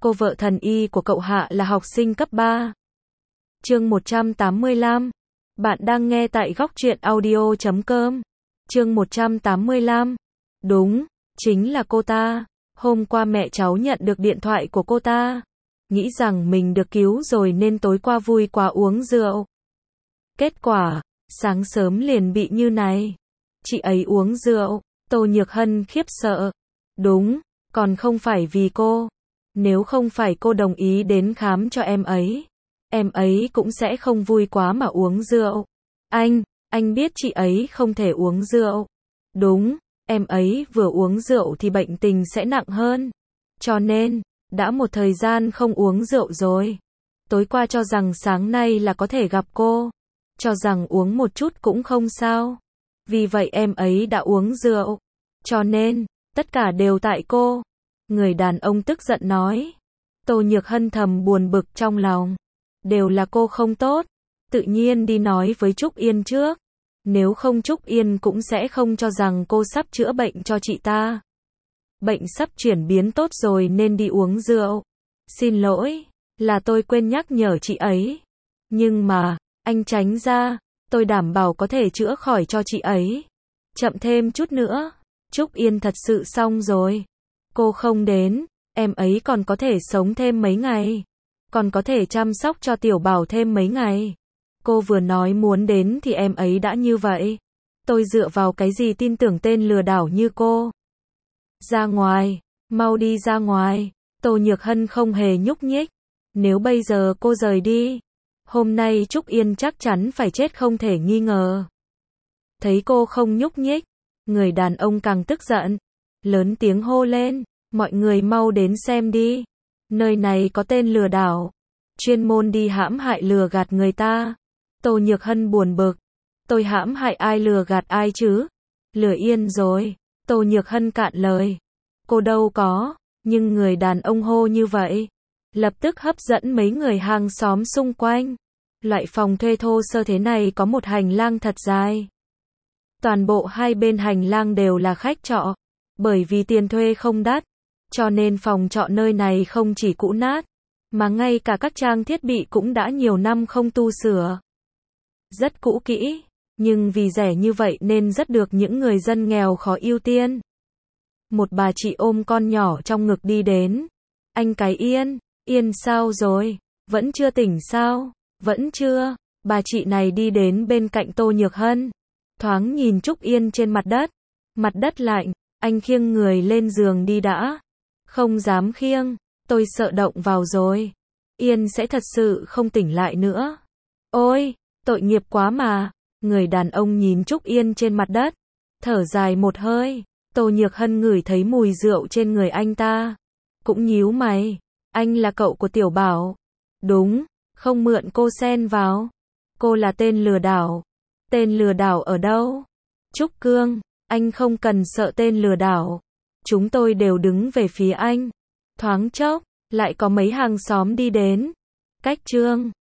Cô vợ thần y của cậu Hạ là học sinh cấp 3. Chương 185. Bạn đang nghe tại góc truyện audio.com. Chương 185. Đúng, chính là cô ta. Hôm qua mẹ cháu nhận được điện thoại của cô ta. Nghĩ rằng mình được cứu rồi nên tối qua vui quá uống rượu. Kết quả, sáng sớm liền bị như này. Chị ấy uống rượu, Tô Nhược Hân khiếp sợ. Đúng, còn không phải vì cô. Nếu không phải cô đồng ý đến khám cho em ấy cũng sẽ không vui quá mà uống rượu. Anh biết chị ấy không thể uống rượu. Đúng, em ấy vừa uống rượu thì bệnh tình sẽ nặng hơn. Cho nên, đã một thời gian không uống rượu rồi. Tối qua cho rằng sáng nay là có thể gặp cô. Cho rằng uống một chút cũng không sao. Vì vậy em ấy đã uống rượu. Cho nên, tất cả đều tại cô. Người đàn ông tức giận nói. Tô Nhược Hân thầm buồn bực trong lòng. Đều là cô không tốt. Tự nhiên đi nói với Trúc Yên trước. Nếu không Trúc Yên cũng sẽ không cho rằng cô sắp chữa bệnh cho chị ta. Bệnh sắp chuyển biến tốt rồi nên đi uống rượu. Xin lỗi, là tôi quên nhắc nhở chị ấy. Nhưng mà, anh tránh ra, tôi đảm bảo có thể chữa khỏi cho chị ấy. Chậm thêm chút nữa, Trúc Yên thật sự xong rồi. Cô không đến, em ấy còn có thể sống thêm mấy ngày. Còn có thể chăm sóc cho Tiểu Bảo thêm mấy ngày. Cô vừa nói muốn đến thì em ấy đã như vậy. Tôi dựa vào cái gì tin tưởng tên lừa đảo như cô. Ra ngoài, mau đi ra ngoài. Tô Nhược Hân không hề nhúc nhích. Nếu bây giờ cô rời đi, hôm nay Trúc Yên chắc chắn phải chết không thể nghi ngờ. Thấy cô không nhúc nhích, người đàn ông càng tức giận. Lớn tiếng hô lên, mọi người mau đến xem đi. Nơi này có tên lừa đảo. Chuyên môn đi hãm hại lừa gạt người ta. Tô Nhược Hân buồn bực. Tôi hãm hại ai lừa gạt ai chứ? Lừa Yên rồi. Tô Nhược Hân cạn lời. Cô đâu có. Nhưng người đàn ông hô như vậy. Lập tức hấp dẫn mấy người hàng xóm xung quanh. Loại phòng thuê thô sơ thế này có một hành lang thật dài. Toàn bộ hai bên hành lang đều là khách trọ. Bởi vì tiền thuê không đắt. Cho nên phòng trọ nơi này không chỉ cũ nát. Mà ngay cả các trang thiết bị cũng đã nhiều năm không tu sửa. Rất cũ kỹ. Nhưng vì rẻ như vậy nên rất được những người dân nghèo khó ưu tiên. Một bà chị ôm con nhỏ trong ngực đi đến. Anh cái Yên, Yên sao rồi? Vẫn chưa tỉnh sao? Vẫn chưa. Bà chị này đi đến bên cạnh Tô Nhược Hân. Thoáng nhìn Trúc Yên trên mặt đất. Mặt đất lạnh, anh khiêng người lên giường đi đã. Không dám khiêng, tôi sợ động vào rồi. Yên sẽ thật sự không tỉnh lại nữa. Ôi, tội nghiệp quá mà. Người đàn ông nhìn Trúc Yên trên mặt đất. Thở dài một hơi. Tô Nhược Hân ngửi thấy mùi rượu trên người anh ta. Cũng nhíu mày. Anh là cậu của Tiểu Bảo. Đúng, không mượn cô xen vào. Cô là tên lừa đảo. Tên lừa đảo ở đâu? Trúc Cương, anh không cần sợ tên lừa đảo. Chúng tôi đều đứng về phía anh. Thoáng chốc, lại có mấy hàng xóm đi đến. Cách Trương,